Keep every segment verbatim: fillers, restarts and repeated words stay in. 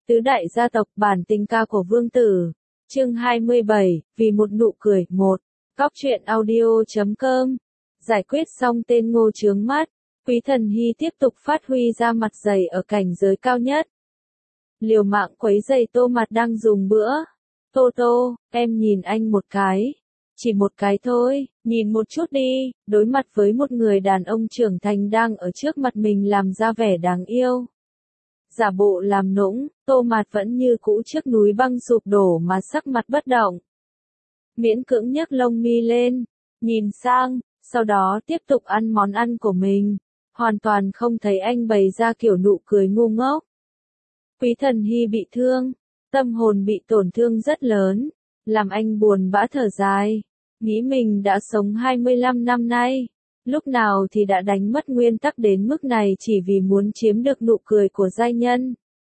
Tứ đại gia tộc bản tình ca của Vương Tử. Chương hai mươi bảy, vì một nụ cười. Một. Cóc truyện audio chấm com. Giải quyết xong tên Ngô chướng mắt, Quý Thần Hy tiếp tục phát huy ra mặt dày ở cảnh giới cao nhất. Liều mạng quấy giày Tô Mặt đang dùng bữa. Tô Tô, em nhìn anh một cái. Chỉ một cái thôi, nhìn một chút đi, đối mặt với một người đàn ông trưởng thành đang ở trước mặt mình làm ra vẻ đáng yêu. Giả bộ làm nũng, Tô Mạt vẫn như cũ trước núi băng sụp đổ mà sắc mặt bất động. Miễn cưỡng nhấc lông mi lên, nhìn sang, sau đó tiếp tục ăn món ăn của mình, hoàn toàn không thấy anh bày ra kiểu nụ cười ngu ngốc. Quý Thần Hy bị thương, tâm hồn bị tổn thương rất lớn, làm anh buồn bã thở dài, nghĩ mình đã sống hai mươi lăm năm nay. Lúc nào thì đã đánh mất nguyên tắc đến mức này chỉ vì muốn chiếm được nụ cười của giai nhân.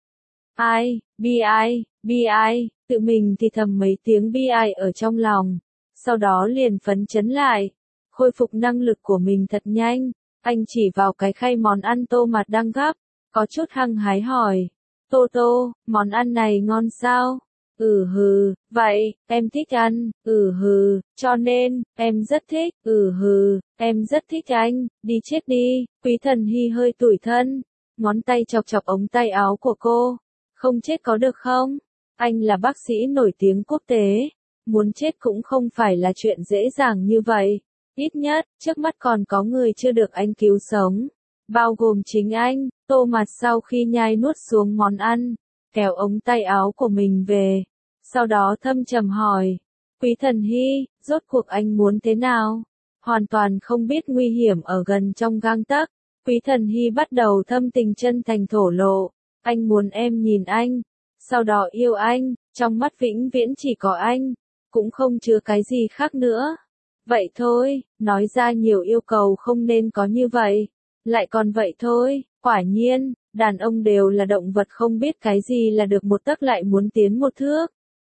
Ai, bi ai, bi ai, tự mình thì thầm mấy tiếng bi ai ở trong lòng. Sau đó liền phấn chấn lại, khôi phục năng lực của mình thật nhanh. Anh chỉ vào cái khay món ăn Tô Mạt đang gắp, có chút hăng hái hỏi. Tô Tô, món ăn này ngon sao? Ừ hừ, vậy, em thích ăn, ừ hừ, cho nên, em rất thích, ừ hừ, em rất thích anh, đi chết đi. Quý Thần Hy hơi tủi thân, ngón tay chọc chọc ống tay áo của cô. Không chết có được không? Anh là bác sĩ nổi tiếng quốc tế, muốn chết cũng không phải là chuyện dễ dàng như vậy. Ít nhất, trước mắt còn có người chưa được anh cứu sống, bao gồm chính anh. Tô Mạt sau khi nhai nuốt xuống món ăn, kéo ống tay áo của mình về, sau đó thâm trầm hỏi, Quý Thần Hy, rốt cuộc anh muốn thế nào? Hoàn toàn không biết nguy hiểm ở gần trong gang tấc, Quý Thần Hy bắt đầu thâm tình chân thành thổ lộ, anh muốn em nhìn anh, sau đó yêu anh, trong mắt vĩnh viễn chỉ có anh, cũng không chứa cái gì khác nữa. Vậy thôi, nói ra nhiều yêu cầu không nên có như vậy, lại còn vậy thôi, quả nhiên, đàn ông đều là động vật không biết cái gì là được một tấc lại muốn tiến một thước.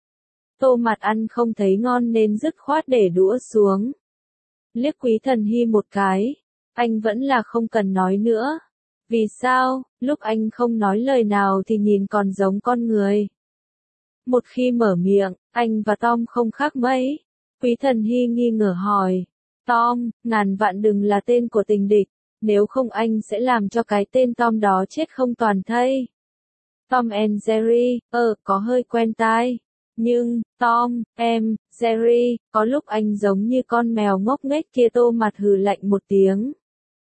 Tô Mạt ăn không thấy ngon nên dứt khoát để đũa xuống. Liếc Quý Thần Hy một cái, anh vẫn là không cần nói nữa. Vì sao, lúc anh không nói lời nào thì nhìn còn giống con người. Một khi mở miệng, anh và Tom không khác mấy. Quý Thần Hy nghi ngờ hỏi, Tom, ngàn vạn đừng là tên của tình địch, nếu không anh sẽ làm cho cái tên Tom đó chết không toàn thây. Tom and Jerry, ờ, có hơi quen tai. Nhưng, Tom, em, Jerry, có lúc anh giống như con mèo ngốc nghếch kia. Tô Mặt hừ lạnh một tiếng.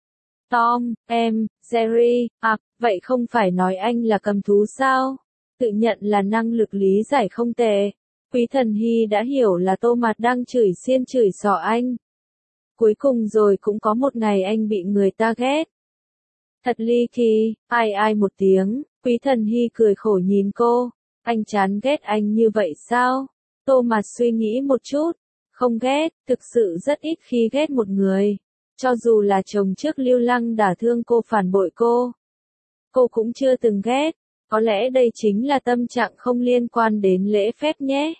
Tom, em, Jerry, à, vậy không phải nói anh là cầm thú sao? Tự nhận là năng lực lý giải không tệ. Quý Thần Hy đã hiểu là Tô Mạt đang chửi xiên chửi xỏ anh. Cuối cùng rồi cũng có một ngày anh bị người ta ghét. Thật ly kỳ, ai ai một tiếng, Quý Thần Hy cười khổ nhìn cô. Anh chán ghét anh như vậy sao? Tô Mạt suy nghĩ một chút. Không ghét, thực sự rất ít khi ghét một người. Cho dù là chồng trước Lưu Lăng đả thương cô, phản bội cô, cô cũng chưa từng ghét. Có lẽ đây chính là tâm trạng không liên quan đến lễ phép nhé.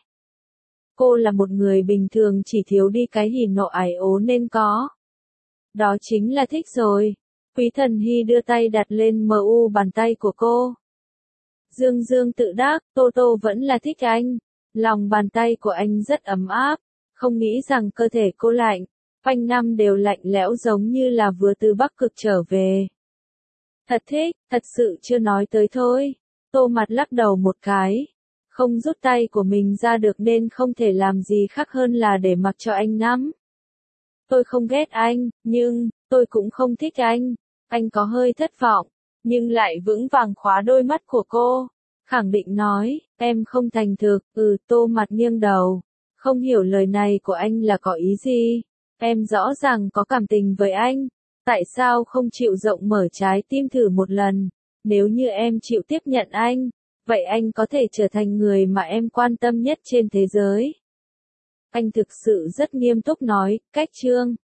Cô là một người bình thường, chỉ thiếu đi cái hỉ nộ ái ố nên có. Đó chính là thích rồi. Quý Thần Hy đưa tay đặt lên mu bàn tay của cô. Dương dương tự đắc, Tô Tô vẫn là thích anh. Lòng bàn tay của anh rất ấm áp. Không nghĩ rằng cơ thể cô lạnh, quanh năm đều lạnh lẽo giống như là vừa từ Bắc Cực trở về. Thật thích, thật sự chưa nói tới thôi. Tô Mặt lắc đầu một cái. Không rút tay của mình ra được nên không thể làm gì khác hơn là để mặc cho anh nắm. Tôi không ghét anh, nhưng, tôi cũng không thích anh. Anh có hơi thất vọng, nhưng lại vững vàng khóa đôi mắt của cô. Khẳng định nói, em không thành thực. Ừ, Tô Mặt nghiêng đầu. Không hiểu lời này của anh là có ý gì. Em rõ ràng có cảm tình với anh. Tại sao không chịu rộng mở trái tim thử một lần? Nếu như em chịu tiếp nhận anh, vậy anh có thể trở thành người mà em quan tâm nhất trên thế giới. Anh thực sự rất nghiêm túc nói, cách chương.